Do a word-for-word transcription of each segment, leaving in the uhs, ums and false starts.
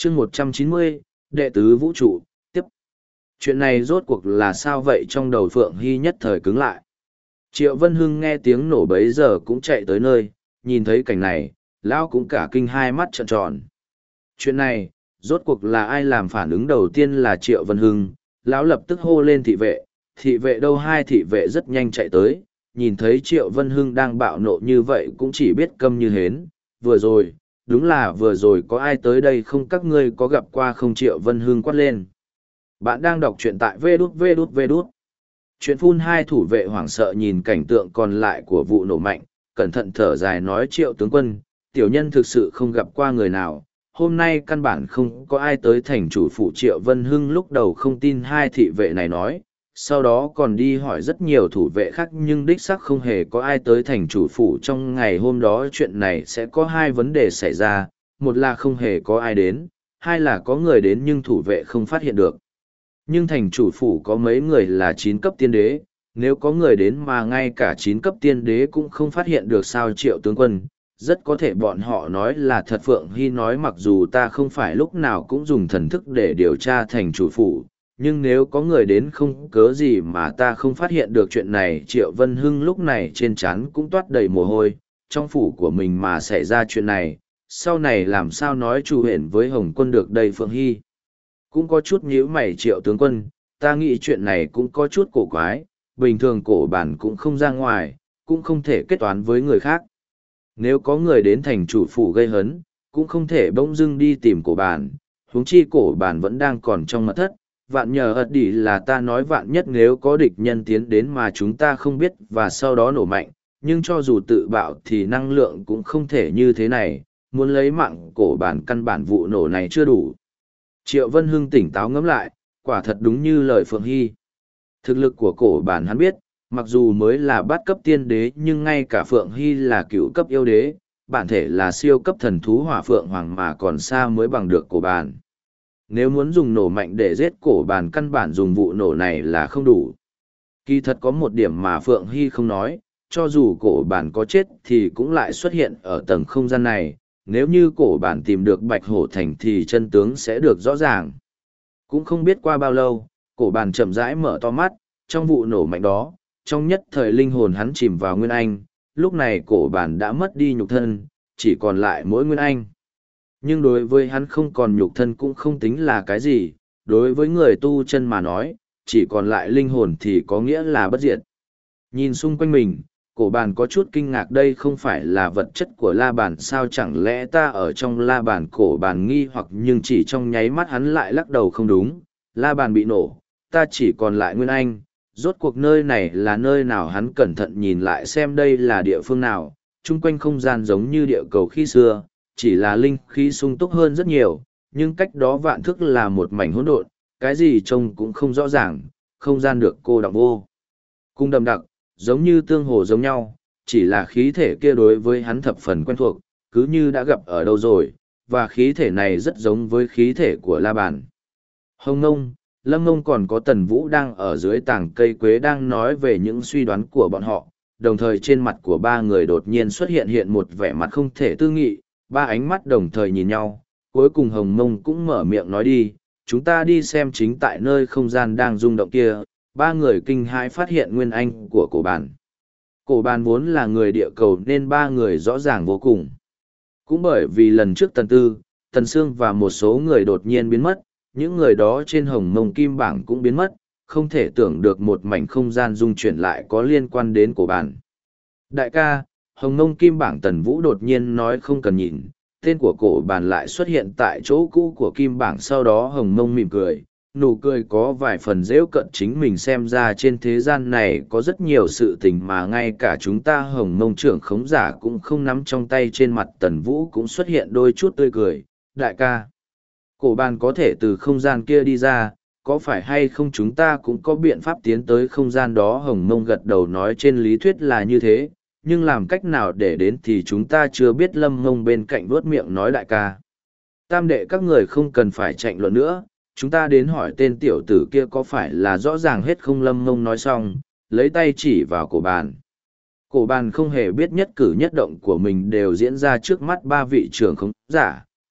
chương một trăm chín mươi, đệ tứ vũ trụ, tiếp. Chuyện này rốt cuộc là sao vậy? Trong đầu Phượng Hy nhất thời cứng lại. Triệu Vân Hưng nghe tiếng nổ bấy giờ cũng chạy tới nơi, nhìn thấy cảnh này, lão cũng cả kinh hai mắt trợn tròn. Chuyện này, rốt cuộc là ai làm? Phản ứng đầu tiên là Triệu Vân Hưng, lão lập tức hô lên thị vệ, thị vệ đâu? Hai thị vệ rất nhanh chạy tới, nhìn thấy Triệu Vân Hưng đang bạo nộ như vậy cũng chỉ biết câm như hến. Vừa rồi, đúng là vừa rồi có ai tới đây không? Các ngươi có gặp qua không? Triệu Vân Hưng quát lên. Bạn đang đọc truyện tại vê đút vê đút vê đút. Chuyện phun. Hai thủ vệ hoảng sợ nhìn cảnh tượng còn lại của vụ nổ mạnh, cẩn thận thở dài nói: Triệu tướng quân, tiểu nhân thực sự không gặp qua người nào, hôm nay căn bản không có ai tới thành chủ phủ. Triệu Vân Hưng lúc đầu không tin hai thị vệ này nói, sau đó còn đi hỏi rất nhiều thủ vệ khác nhưng đích xác không hề có ai tới thành chủ phủ trong ngày hôm đó. Chuyện này sẽ có hai vấn đề xảy ra, một là không hề có ai đến, hai là có người đến nhưng thủ vệ không phát hiện được. Nhưng thành chủ phủ có mấy người là chín cấp tiên đế, nếu có người đến mà ngay cả chín cấp tiên đế cũng không phát hiện được sao? Triệu tướng quân, rất có thể bọn họ nói là thật. Phượng Hy nói: mặc dù ta không phải lúc nào cũng dùng thần thức để điều tra thành chủ phủ, nhưng nếu có người đến không cớ gì mà ta không phát hiện được chuyện này. Triệu Vân Hưng lúc này trên trán cũng toát đầy mồ hôi, trong phủ của mình mà xảy ra chuyện này, sau này làm sao nói chủ hển với Hồng Quân được đây? Phượng Hy cũng có chút nhíu mày. Triệu tướng quân, ta nghĩ chuyện này cũng có chút cổ quái, bình thường cổ bản cũng không ra ngoài, cũng không thể kết toán với người khác. Nếu có người đến thành chủ phủ gây hấn, cũng không thể bỗng dưng đi tìm cổ bản, huống chi cổ bản vẫn đang còn trong mật thất. Vạn nhờ ật đỉ là ta nói vạn nhất nếu có địch nhân tiến đến mà chúng ta không biết và sau đó nổ mạnh, nhưng cho dù tự bạo thì năng lượng cũng không thể như thế này, muốn lấy mạng cổ bản căn bản vụ nổ này chưa đủ. Triệu Vân Hưng tỉnh táo ngẫm lại, quả thật đúng như lời Phượng Hy. Thực lực của cổ bản hắn biết, mặc dù mới là bát cấp tiên đế nhưng ngay cả Phượng Hy là cựu cấp yêu đế, bản thể là siêu cấp thần thú hỏa phượng hoàng mà còn xa mới bằng được cổ bản. Nếu muốn dùng nổ mạnh để giết cổ bản căn bản dùng vụ nổ này là không đủ. Kỳ thật có một điểm mà Phượng Hy không nói, cho dù cổ bản có chết thì cũng lại xuất hiện ở tầng không gian này. Nếu như cổ bản tìm được Bạch Hổ Thành thì chân tướng sẽ được rõ ràng. Cũng không biết qua bao lâu, cổ bản chậm rãi mở to mắt, trong vụ nổ mạnh đó, trong nhất thời linh hồn hắn chìm vào Nguyên Anh, lúc này cổ bản đã mất đi nhục thân, chỉ còn lại mỗi Nguyên Anh. Nhưng đối với hắn không còn nhục thân cũng không tính là cái gì, đối với người tu chân mà nói, chỉ còn lại linh hồn thì có nghĩa là bất diệt. Nhìn xung quanh mình, cổ bản có chút kinh ngạc, đây không phải là vật chất của la bàn sao? Chẳng lẽ ta ở trong la bàn? Cổ bản nghi hoặc nhưng chỉ trong nháy mắt hắn lại lắc đầu: không đúng, la bàn bị nổ, ta chỉ còn lại Nguyên Anh. Rốt cuộc nơi này là nơi nào? Hắn cẩn thận nhìn lại xem đây là địa phương nào, chung quanh không gian giống như địa cầu khi xưa, chỉ là linh khí sung túc hơn rất nhiều, nhưng cách đó vạn thước là một mảnh hỗn độn, cái gì trông cũng không rõ ràng, không gian được cô đọng vô cùng đậm đặc, giống như tương hồ giống nhau, chỉ là khí thể kia đối với hắn thập phần quen thuộc, cứ như đã gặp ở đâu rồi, và khí thể này rất giống với khí thể của La Bàn. Hồng Nông, Lâm Nông còn có Tần Vũ đang ở dưới tảng cây quế đang nói về những suy đoán của bọn họ, đồng thời trên mặt của ba người đột nhiên xuất hiện hiện một vẻ mặt không thể tư nghị, ba ánh mắt đồng thời nhìn nhau, cuối cùng Hồng Nông cũng mở miệng nói: đi, chúng ta đi xem. Chính tại nơi không gian đang rung động kia, ba người kinh hãi phát hiện Nguyên Anh của cổ bản. Cổ bản vốn là người địa cầu nên ba người rõ ràng vô cùng. Cũng bởi vì lần trước Tần Tư, Tần Sương và một số người đột nhiên biến mất, những người đó trên Hồng Mông Kim Bảng cũng biến mất, không thể tưởng được một mảnh không gian dung chuyển lại có liên quan đến cổ bản. Đại ca, Hồng Mông Kim Bảng. Tần Vũ đột nhiên nói không cần nhìn, tên của cổ bản lại xuất hiện tại chỗ cũ của Kim Bảng. Sau đó Hồng Mông mỉm cười, nụ cười có vài phần dễu cận chính mình. Xem ra trên thế gian này có rất nhiều sự tình mà ngay cả chúng ta Hồng Mông trưởng khống giả cũng không nắm trong tay. Trên mặt Tần Vũ cũng xuất hiện đôi chút tươi cười. Đại ca, cổ bản có thể từ không gian kia đi ra, có phải hay không chúng ta cũng có biện pháp tiến tới không gian đó? Hồng Mông gật đầu nói: trên lý thuyết là như thế, nhưng làm cách nào để đến thì chúng ta chưa biết. Lâm Mông bên cạnh vuốt miệng nói: đại ca, tam đệ các người không cần phải tranh luận nữa, chúng ta đến hỏi tên tiểu tử kia có phải là rõ ràng hết không? Lâm Mông nói xong, lấy tay chỉ vào cổ bản. Cổ bản không hề biết nhất cử nhất động của mình đều diễn ra trước mắt ba vị trưởng khống giả,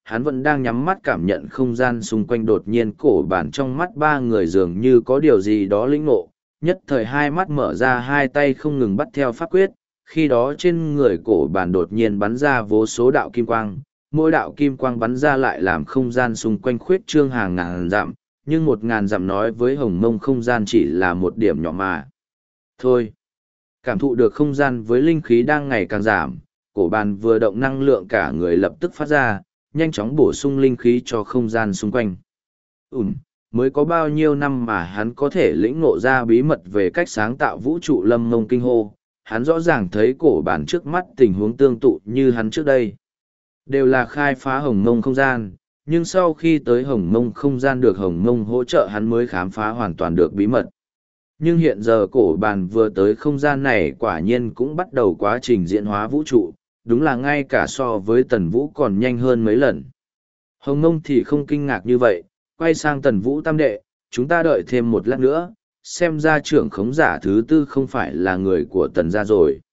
hắn vẫn đang nhắm mắt cảm nhận không gian xung quanh. Đột nhiên cổ bản trong mắt ba người dường như có điều gì đó lĩnh ngộ, nhất thời hai mắt mở ra, hai tay không ngừng bắt theo pháp quyết. Khi đó trên người cổ bản đột nhiên bắn ra vô số đạo kim quang, mỗi đạo kim quang bắn ra lại làm không gian xung quanh khuyết trương hàng ngàn dặm, nhưng một ngàn dặm nói với hồng mông không gian chỉ là một điểm nhỏ mà thôi. Cảm thụ được không gian với linh khí đang ngày càng giảm, cổ bàn vừa động năng lượng cả người lập tức phát ra, nhanh chóng bổ sung linh khí cho không gian xung quanh. Ừm, mới có bao nhiêu năm mà hắn có thể lĩnh ngộ ra bí mật về cách sáng tạo vũ trụ lâm mông kinh hô. Hắn rõ ràng thấy cổ bàn trước mắt tình huống tương tự như hắn trước đây. Đều là khai phá hồng mông không gian, nhưng sau khi tới hồng mông không gian được hồng mông hỗ trợ hắn mới khám phá hoàn toàn được bí mật. Nhưng hiện giờ cổ bàn vừa tới không gian này quả nhiên cũng bắt đầu quá trình diễn hóa vũ trụ, đúng là ngay cả so với tần vũ còn nhanh hơn mấy lần. Hồng mông thì không kinh ngạc như vậy, quay sang tần vũ tam đệ, chúng ta đợi thêm một lát nữa, xem ra trưởng khống giả thứ tư không phải là người của tần gia rồi.